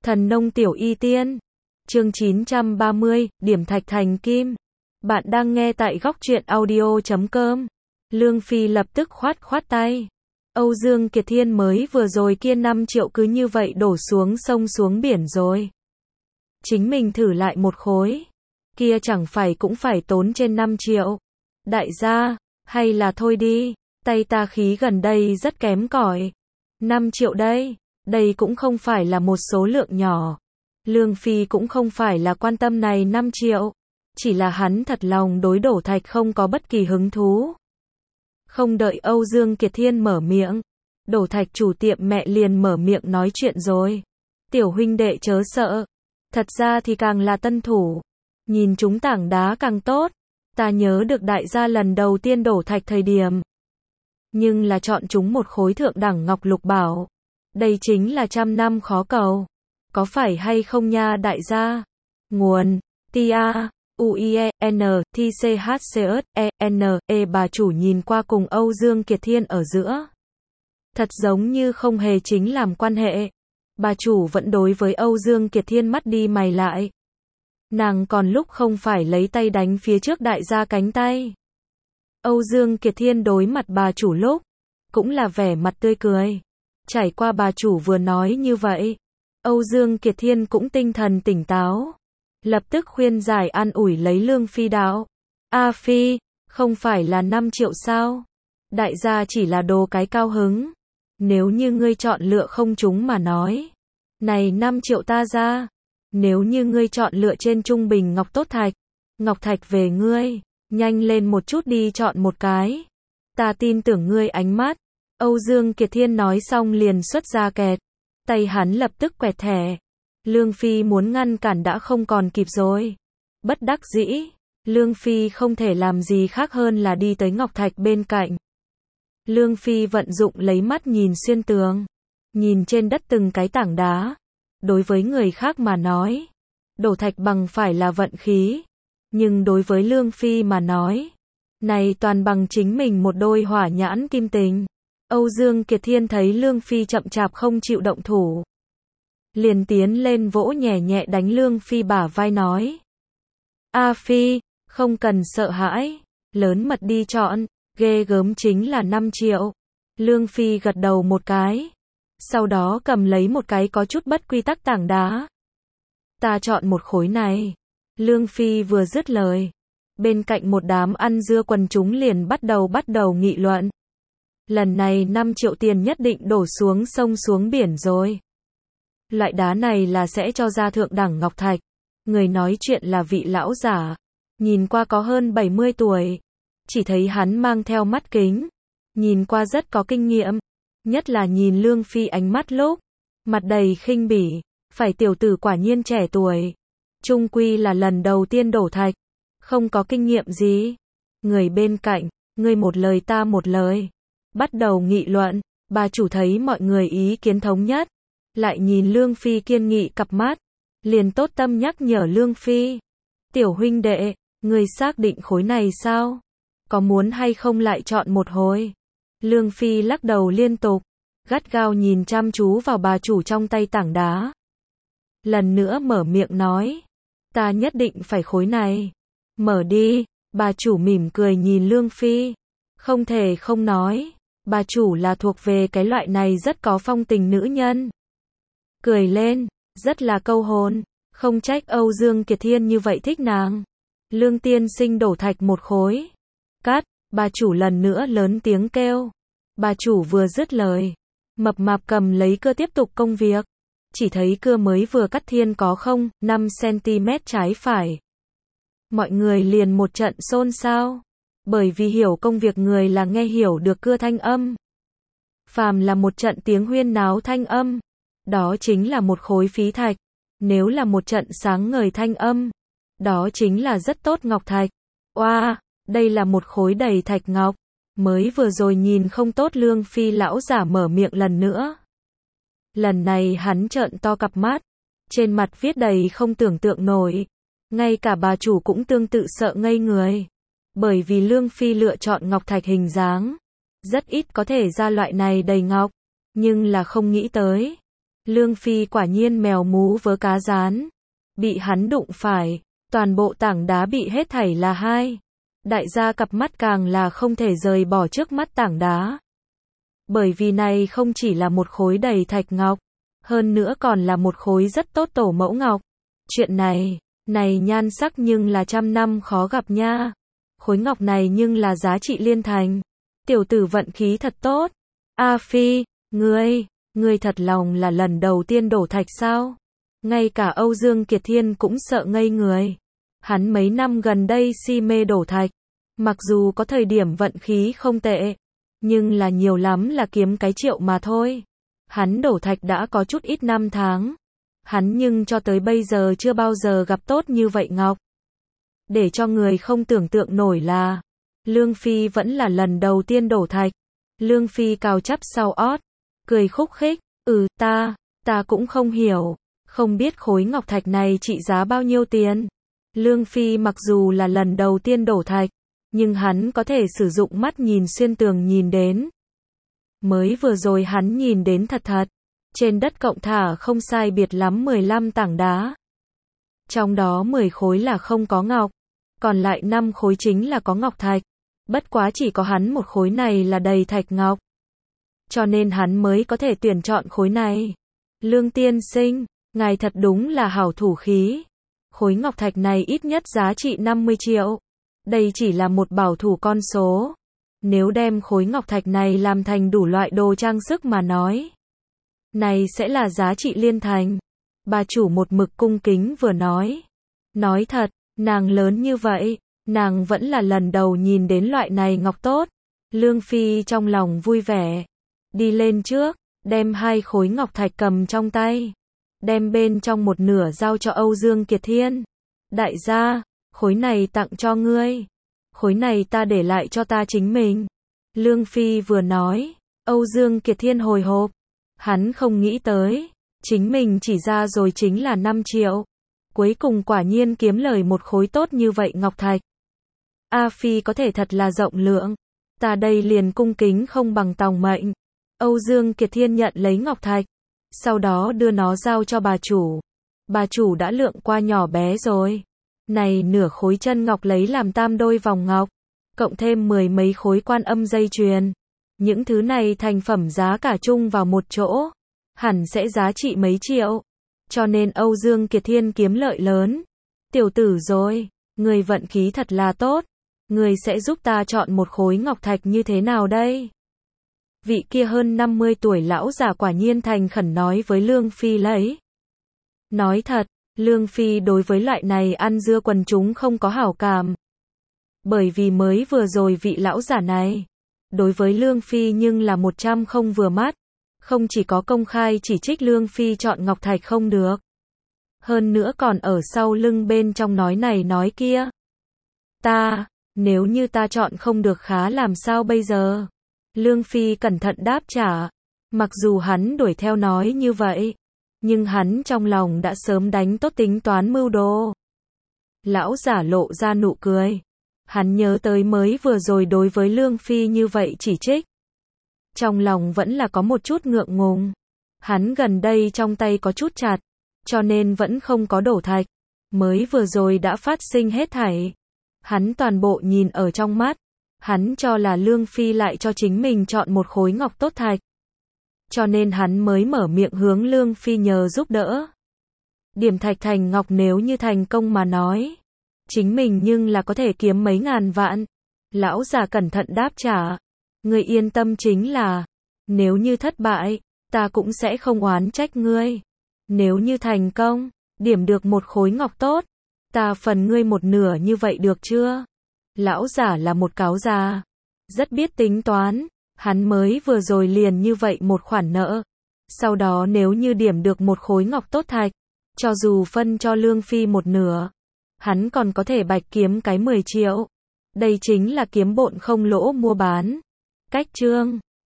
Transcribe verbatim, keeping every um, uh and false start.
Thần nông tiểu y tiên. Chương chín trăm ba mươi, điểm thạch thành kim. Bạn đang nghe tại góc truyện audio chấm com. Lương Phi lập tức khoát khoát tay. Âu Dương Kiệt Thiên mới vừa rồi kia năm triệu cứ như vậy đổ xuống sông xuống biển rồi. Chính mình thử lại một khối. Kia chẳng phải cũng phải tốn trên năm triệu. Đại gia, hay là thôi đi, tay ta khí gần đây rất kém cỏi. năm triệu đây, đây cũng không phải là một số lượng nhỏ. Lương Phi cũng không phải là quan tâm này năm triệu. Chỉ là hắn thật lòng đối đổ thạch không có bất kỳ hứng thú. Không đợi Âu Dương Kiệt Thiên mở miệng, đổ thạch chủ tiệm mẹ liền mở miệng nói chuyện rồi. Tiểu huynh đệ chớ sợ. Thật ra thì càng là tân thủ, nhìn chúng tảng đá càng tốt. Ta nhớ được đại gia lần đầu tiên đổ thạch thời điểm. Nhưng là chọn chúng một khối thượng đẳng ngọc lục bảo. Đây chính là trăm năm khó cầu. Có phải hay không nha đại gia? Nguồn tia u i e n t c h c s e n e bà chủ nhìn qua cùng Âu Dương Kiệt Thiên ở giữa. Thật giống như không hề chính làm quan hệ. Bà chủ vẫn đối với Âu Dương Kiệt Thiên mắt đi mày lại. Nàng còn lúc không phải lấy tay đánh phía trước đại gia cánh tay. Âu Dương Kiệt Thiên đối mặt bà chủ lúc, cũng là vẻ mặt tươi cười. Trải qua bà chủ vừa nói như vậy, Âu Dương Kiệt Thiên cũng tinh thần tỉnh táo. Lập tức khuyên giải an ủi lấy Lương Phi đạo. A Phi, không phải là năm triệu sao? Đại gia chỉ là đồ cái cao hứng. Nếu như ngươi chọn lựa không trúng mà nói. Này năm triệu ta ra. Nếu như ngươi chọn lựa trên trung bình ngọc tốt thạch. Ngọc thạch về ngươi. Nhanh lên một chút đi chọn một cái. Ta tin tưởng ngươi ánh mắt. Âu Dương Kiệt Thiên nói xong liền xuất ra kẹt. Tay hắn lập tức quẹt thẻ. Lương Phi muốn ngăn cản đã không còn kịp rồi. Bất đắc dĩ, Lương Phi không thể làm gì khác hơn là đi tới ngọc thạch bên cạnh. Lương Phi vận dụng lấy mắt nhìn xuyên tường. Nhìn trên đất từng cái tảng đá. Đối với người khác mà nói, đổ thạch bằng phải là vận khí. Nhưng đối với Lương Phi mà nói, này toàn bằng chính mình một đôi hỏa nhãn kim tình. Âu Dương Kiệt Thiên thấy Lương Phi chậm chạp không chịu động thủ. Liền tiến lên vỗ nhẹ nhẹ đánh Lương Phi bả vai nói. A Phi, không cần sợ hãi, lớn mật đi chọn, ghê gớm chính là năm triệu. Lương Phi gật đầu một cái. Sau đó cầm lấy một cái có chút bất quy tắc tảng đá. Ta chọn một khối này. Lương Phi vừa dứt lời. Bên cạnh một đám ăn dưa quần chúng liền bắt đầu bắt đầu nghị luận. Lần này năm triệu tiền nhất định đổ xuống sông xuống biển rồi. Loại đá này là sẽ cho ra thượng đẳng ngọc thạch. Người nói chuyện là vị lão giả. Nhìn qua có hơn bảy mươi tuổi. Chỉ thấy hắn mang theo mắt kính. Nhìn qua rất có kinh nghiệm. Nhất là nhìn Lương Phi ánh mắt lúc. Mặt đầy khinh bỉ. Phải tiểu tử quả nhiên trẻ tuổi. Chung quy là lần đầu tiên đổ thạch. Không có kinh nghiệm gì. Người bên cạnh, ngươi một lời ta một lời. Bắt đầu nghị luận. Bà chủ thấy mọi người ý kiến thống nhất. Lại nhìn Lương Phi kiên nghị cặp mắt. Liền tốt tâm nhắc nhở Lương Phi. Tiểu huynh đệ, ngươi xác định khối này sao? Có muốn hay không lại chọn một hồi? Lương Phi lắc đầu liên tục. Gắt gao nhìn chăm chú vào bà chủ trong tay tảng đá. Lần nữa mở miệng nói. Ta nhất định phải khối này. Mở đi. Bà chủ mỉm cười nhìn Lương Phi. Không thể không nói. Bà chủ là thuộc về cái loại này rất có phong tình nữ nhân. Cười lên, rất là câu hồn, không trách Âu Dương Kiệt Thiên như vậy thích nàng. Lương tiên sinh đổ thạch một khối. Cắt, bà chủ lần nữa lớn tiếng kêu. Bà chủ vừa dứt lời, mập mạp cầm lấy cưa tiếp tục công việc. Chỉ thấy cưa mới vừa cắt thiên có không, năm xăng-ti-mét trái phải. Mọi người liền một trận xôn xao. Bởi vì hiểu công việc người là nghe hiểu được cưa thanh âm. Phàm là một trận tiếng huyên náo thanh âm. Đó chính là một khối phí thạch. Nếu là một trận sáng ngời thanh âm. Đó chính là rất tốt ngọc thạch. Oa, wow, đây là một khối đầy thạch ngọc. Mới vừa rồi nhìn không tốt Lương Phi lão giả mở miệng lần nữa. Lần này hắn trợn to cặp mắt. Trên mặt viết đầy không tưởng tượng nổi. Ngay cả bà chủ cũng tương tự sợ ngây người. Bởi vì Lương Phi lựa chọn ngọc thạch hình dáng. Rất ít có thể ra loại này đầy ngọc. Nhưng là không nghĩ tới. Lương Phi quả nhiên mèo mú vớ cá rán. Bị hắn đụng phải, toàn bộ tảng đá bị hết thảy là hai. Đại gia cặp mắt càng là không thể rời bỏ trước mắt tảng đá. Bởi vì này không chỉ là một khối đầy thạch ngọc, hơn nữa còn là một khối rất tốt tổ mẫu ngọc. Chuyện này, này nhan sắc nhưng là trăm năm khó gặp nha. Khối ngọc này nhưng là giá trị liên thành. Tiểu tử vận khí thật tốt. A Phi, ngươi, ngươi thật lòng là lần đầu tiên đổ thạch sao? Ngay cả Âu Dương Kiệt Thiên cũng sợ ngây người. Hắn mấy năm gần đây si mê đổ thạch. Mặc dù có thời điểm vận khí không tệ, nhưng là nhiều lắm là kiếm cái triệu mà thôi. Hắn đổ thạch đã có chút ít năm tháng. Hắn nhưng cho tới bây giờ chưa bao giờ gặp tốt như vậy ngọc. Để cho người không tưởng tượng nổi là, Lương Phi vẫn là lần đầu tiên đổ thạch. Lương Phi cào chắp sau ót, cười khúc khích, ừ ta, ta cũng không hiểu, không biết khối ngọc thạch này trị giá bao nhiêu tiền. Lương Phi mặc dù là lần đầu tiên đổ thạch, nhưng hắn có thể sử dụng mắt nhìn xuyên tường nhìn đến. Mới vừa rồi hắn nhìn đến thật thật, trên đất cộng thả không sai biệt lắm mười lăm tảng đá. Trong đó mười khối là không có ngọc, còn lại năm khối chính là có ngọc thạch. Bất quá chỉ có hắn một khối này là đầy thạch ngọc. Cho nên hắn mới có thể tuyển chọn khối này. Lương tiên sinh, ngài thật đúng là hảo thủ khí. Khối ngọc thạch này ít nhất giá trị năm mươi triệu. Đây chỉ là một bảo thủ con số. Nếu đem khối ngọc thạch này làm thành đủ loại đồ trang sức mà nói, này sẽ là giá trị liên thành. Bà chủ một mực cung kính vừa nói. Nói thật, nàng lớn như vậy, nàng vẫn là lần đầu nhìn đến loại này ngọc tốt. Lương Phi trong lòng vui vẻ. Đi lên trước, đem hai khối ngọc thạch cầm trong tay. Đem bên trong một nửa giao cho Âu Dương Kiệt Thiên. Đại gia, khối này tặng cho ngươi. Khối này ta để lại cho ta chính mình. Lương Phi vừa nói, Âu Dương Kiệt Thiên hồi hộp. Hắn không nghĩ tới, chính mình chỉ ra rồi chính là năm triệu. Cuối cùng quả nhiên kiếm lời một khối tốt như vậy ngọc thạch. A Phi có thể thật là rộng lượng. Ta đây liền cung kính không bằng tòng mệnh. Âu Dương Kiệt Thiên nhận lấy ngọc thạch. Sau đó đưa nó giao cho bà chủ. Bà chủ đã lượng qua nhỏ bé rồi. Này nửa khối chân ngọc lấy làm tam đôi vòng ngọc. Cộng thêm mười mấy khối quan âm dây chuyền. Những thứ này thành phẩm giá cả chung vào một chỗ. Hẳn sẽ giá trị mấy triệu. Cho nên Âu Dương Kiệt Thiên kiếm lợi lớn. Tiểu tử rồi, người vận khí thật là tốt. Người sẽ giúp ta chọn một khối ngọc thạch như thế nào đây? Vị kia hơn năm mươi tuổi lão già quả nhiên thành khẩn nói với Lương Phi lấy. Nói thật, Lương Phi đối với loại này ăn dưa quần chúng không có hảo cảm. Bởi vì mới vừa rồi vị lão giả này, đối với Lương Phi nhưng là một trăm không vừa mắt. Không chỉ có công khai chỉ trích Lương Phi chọn ngọc thạch không được. Hơn nữa còn ở sau lưng bên trong nói này nói kia. Ta, nếu như ta chọn không được khá làm sao bây giờ? Lương Phi cẩn thận đáp trả. Mặc dù hắn đuổi theo nói như vậy, nhưng hắn trong lòng đã sớm đánh tốt tính toán mưu đồ. Lão giả lộ ra nụ cười. Hắn nhớ tới mới vừa rồi đối với Lương Phi như vậy chỉ trích. Trong lòng vẫn là có một chút ngượng ngùng. Hắn gần đây trong tay có chút chặt, cho nên vẫn không có đổ thạch. Mới vừa rồi đã phát sinh hết thảy. Hắn toàn bộ nhìn ở trong mắt. Hắn cho là Lương Phi lại cho chính mình chọn một khối ngọc tốt thạch. Cho nên hắn mới mở miệng hướng Lương Phi nhờ giúp đỡ. Điểm thạch thành ngọc nếu như thành công mà nói, chính mình nhưng là có thể kiếm mấy ngàn vạn. Lão già cẩn thận đáp trả. Ngươi yên tâm chính là, nếu như thất bại, ta cũng sẽ không oán trách ngươi. Nếu như thành công, điểm được một khối ngọc tốt, ta phần ngươi một nửa như vậy được chưa? Lão giả là một cáo già, rất biết tính toán, hắn mới vừa rồi liền như vậy một khoản nợ. Sau đó nếu như điểm được một khối ngọc tốt thạch, cho dù phân cho Lương Phi một nửa, hắn còn có thể bạch kiếm cái mười triệu. Đây chính là kiếm bộn không lỗ mua bán. Cách chương